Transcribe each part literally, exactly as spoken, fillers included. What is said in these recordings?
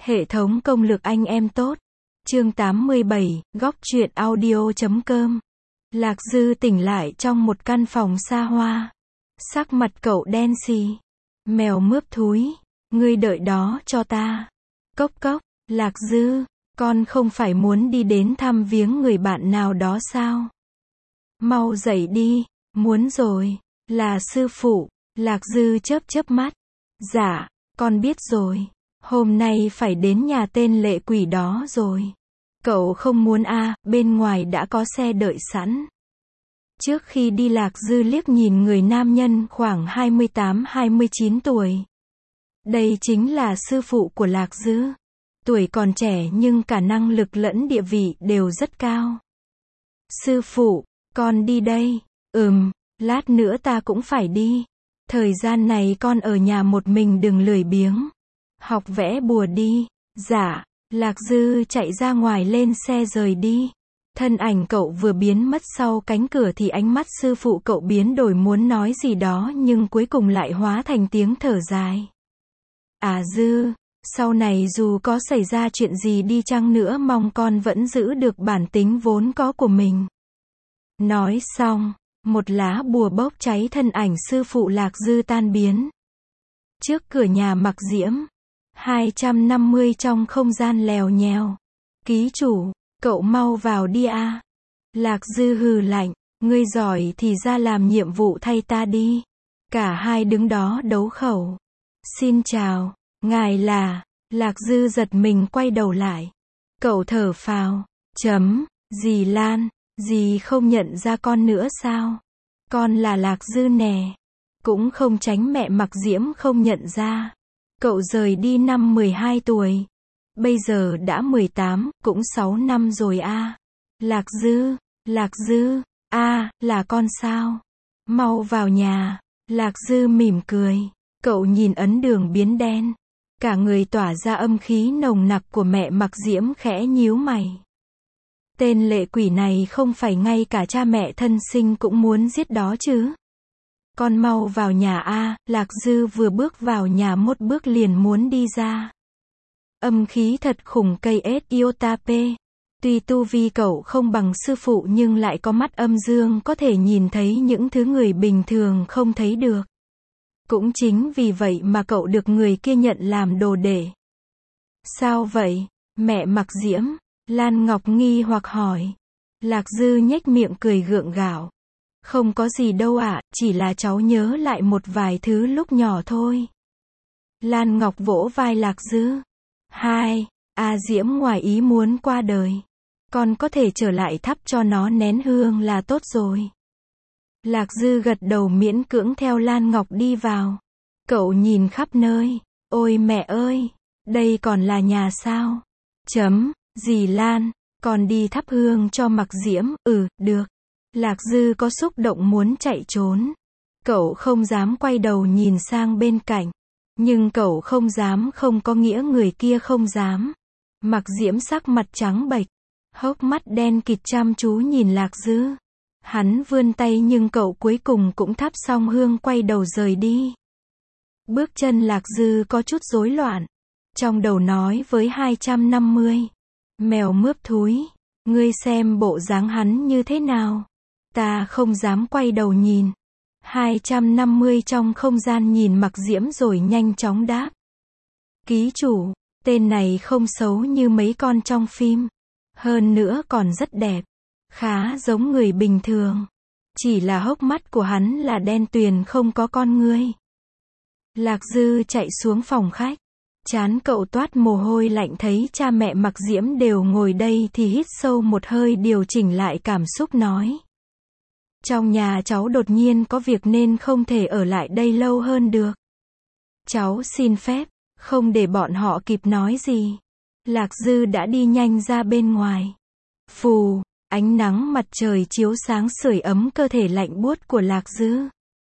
Hệ thống công lực anh em tốt. Chương tám mươi bảy, góc truyện audio chấm com. Lạc Dư tỉnh lại trong một căn phòng xa hoa. Sắc mặt cậu đen xì. Mèo mướp thúi, ngươi đợi đó cho ta. Cốc cốc, Lạc Dư, con không phải muốn đi đến thăm viếng người bạn nào đó sao? Mau dậy đi, muốn rồi, là sư phụ. Lạc Dư chớp chớp mắt. Dạ, con biết rồi. Hôm nay phải đến nhà tên lệ quỷ đó rồi. Cậu không muốn à, bên ngoài đã có xe đợi sẵn. Trước khi đi Lạc Dư liếc nhìn người nam nhân khoảng hai mươi tám hai mươi chín tuổi. Đây chính là sư phụ của Lạc Dư. Tuổi còn trẻ nhưng cả năng lực lẫn địa vị đều rất cao. Sư phụ, con đi đây. Ừm, lát nữa ta cũng phải đi. Thời gian này con ở nhà một mình đừng lười biếng. Học vẽ bùa đi. Dạ. Lạc Dư chạy ra ngoài lên xe rời đi. Thân ảnh cậu vừa biến mất sau cánh cửa thì ánh mắt sư phụ cậu biến đổi muốn nói gì đó nhưng cuối cùng lại hóa thành tiếng thở dài. À Dư, sau này dù có xảy ra chuyện gì đi chăng nữa mong con vẫn giữ được bản tính vốn có của mình. Nói xong, một lá bùa bốc cháy thân ảnh sư phụ Lạc Dư tan biến. Trước cửa nhà Mặc Diễm. hai trăm năm mươi trong không gian lèo nhèo. Ký chủ, cậu mau vào đi a. Lạc Dư hừ lạnh, ngươi giỏi thì ra làm nhiệm vụ thay ta đi. Cả hai đứng đó đấu khẩu. Xin chào, ngài là. Lạc Dư giật mình quay đầu lại. Cậu thở phào, chấm, dì Lan, dì không nhận ra con nữa sao? Con là Lạc Dư nè. Cũng không tránh mẹ Mặc Diễm không nhận ra. Cậu rời đi năm mười hai tuổi. Bây giờ đã mười tám, cũng sáu năm rồi a. À. Lạc Dư, Lạc Dư, a, à, là con sao? Mau vào nhà. Lạc Dư mỉm cười. Cậu nhìn ấn đường biến đen. Cả người tỏa ra âm khí nồng nặc của mẹ Mặc Diễm khẽ nhíu mày. Tên lệ quỷ này không phải ngay cả cha mẹ thân sinh cũng muốn giết đó chứ? Con mau vào nhà a. Lạc Dư vừa bước vào nhà một bước liền muốn đi ra. Âm khí thật khủng cây ết Iotape. Tuy tu vi cậu không bằng sư phụ nhưng lại có mắt âm dương có thể nhìn thấy những thứ người bình thường không thấy được. Cũng chính vì vậy mà cậu được người kia nhận làm đồ đệ. Sao vậy? Mẹ Mặc Diễm. Lan Ngọc nghi hoặc hỏi. Lạc Dư nhếch miệng cười gượng gạo. Không có gì đâu ạ, à, chỉ là cháu nhớ lại một vài thứ lúc nhỏ thôi. Lan Ngọc vỗ vai Lạc Dư. Hai, A Diễm ngoài ý muốn qua đời. Con có thể trở lại thắp cho nó nén hương là tốt rồi. Lạc Dư gật đầu miễn cưỡng theo Lan Ngọc đi vào. Cậu nhìn khắp nơi. Ôi mẹ ơi, đây còn là nhà sao? Chấm, dì Lan, còn đi thắp hương cho Mặc Diễm, ừ, được. Lạc Dư có xúc động muốn chạy trốn. Cậu không dám quay đầu nhìn sang bên cạnh. Nhưng cậu không dám không có nghĩa người kia không dám. Mặc Diễm sắc mặt trắng bệch. Hốc mắt đen kịt chăm chú nhìn Lạc Dư. Hắn vươn tay nhưng cậu cuối cùng cũng thắp xong hương quay đầu rời đi. Bước chân Lạc Dư có chút rối loạn. Trong đầu nói với hai trăm năm mươi. Mèo mướp thúi. Ngươi xem bộ dáng hắn như thế nào? Ta không dám quay đầu nhìn. hai trăm năm mươi trong không gian nhìn Mặc Diễm rồi nhanh chóng đáp. Ký chủ, tên này không xấu như mấy con trong phim. Hơn nữa còn rất đẹp. Khá giống người bình thường. Chỉ là hốc mắt của hắn là đen tuyền không có con ngươi. Lạc Dư chạy xuống phòng khách. Trán cậu toát mồ hôi lạnh thấy cha mẹ Mặc Diễm đều ngồi đây thì hít sâu một hơi điều chỉnh lại cảm xúc nói. Trong nhà cháu đột nhiên có việc nên không thể ở lại đây lâu hơn được. Cháu xin phép, không để bọn họ kịp nói gì. Lạc Dư đã đi nhanh ra bên ngoài. Phù, ánh nắng mặt trời chiếu sáng sưởi ấm cơ thể lạnh buốt của Lạc Dư.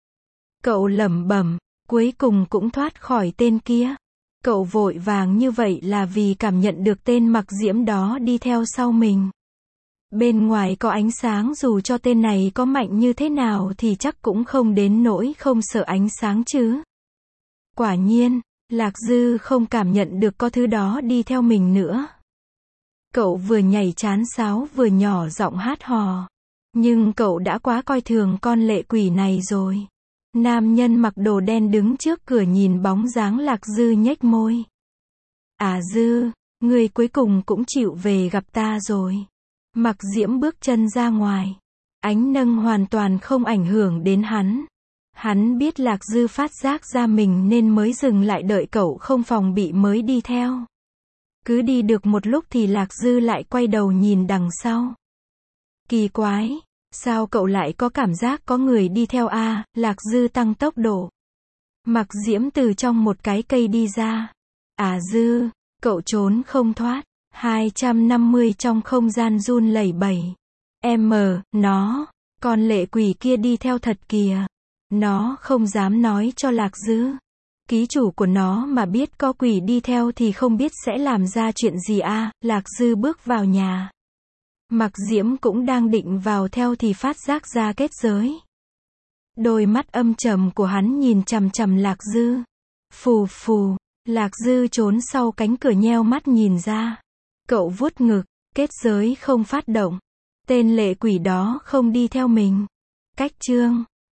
Cậu lẩm bẩm, cuối cùng cũng thoát khỏi tên kia. Cậu vội vàng như vậy là vì cảm nhận được tên Mặc Diễm đó đi theo sau mình. Bên ngoài có ánh sáng dù cho tên này có mạnh như thế nào thì chắc cũng không đến nỗi không sợ ánh sáng chứ. Quả nhiên, Lạc Dư không cảm nhận được có thứ đó đi theo mình nữa. Cậu vừa nhảy chán sáo vừa nhỏ giọng hát hò. Nhưng cậu đã quá coi thường con lệ quỷ này rồi. Nam nhân mặc đồ đen đứng trước cửa nhìn bóng dáng Lạc Dư nhếch môi. À Dư, người cuối cùng cũng chịu về gặp ta rồi. Mặc Diễm bước chân ra ngoài. Ánh nâng hoàn toàn không ảnh hưởng đến hắn. Hắn biết Lạc Dư phát giác ra mình nên mới dừng lại đợi cậu không phòng bị mới đi theo. Cứ đi được một lúc thì Lạc Dư lại quay đầu nhìn đằng sau. Kỳ quái, sao cậu lại có cảm giác có người đi theo a? À, Lạc Dư tăng tốc độ. Mặc Diễm từ trong một cái cây đi ra. À Dư, cậu trốn không thoát. hai trăm năm mươi trong không gian run lẩy bẩy. Em mờ, nó, con lệ quỷ kia đi theo thật kìa. Nó không dám nói cho Lạc Dư. Ký chủ của nó mà biết có quỷ đi theo thì không biết sẽ làm ra chuyện gì a. À, Lạc Dư bước vào nhà. Mặc Diễm cũng đang định vào theo thì phát giác ra kết giới. Đôi mắt âm trầm của hắn nhìn chằm chằm Lạc Dư. Phù phù, Lạc Dư trốn sau cánh cửa nheo mắt nhìn ra. Cậu vuốt ngực, kết giới không phát động. Tên lệ quỷ đó không đi theo mình. Cách chương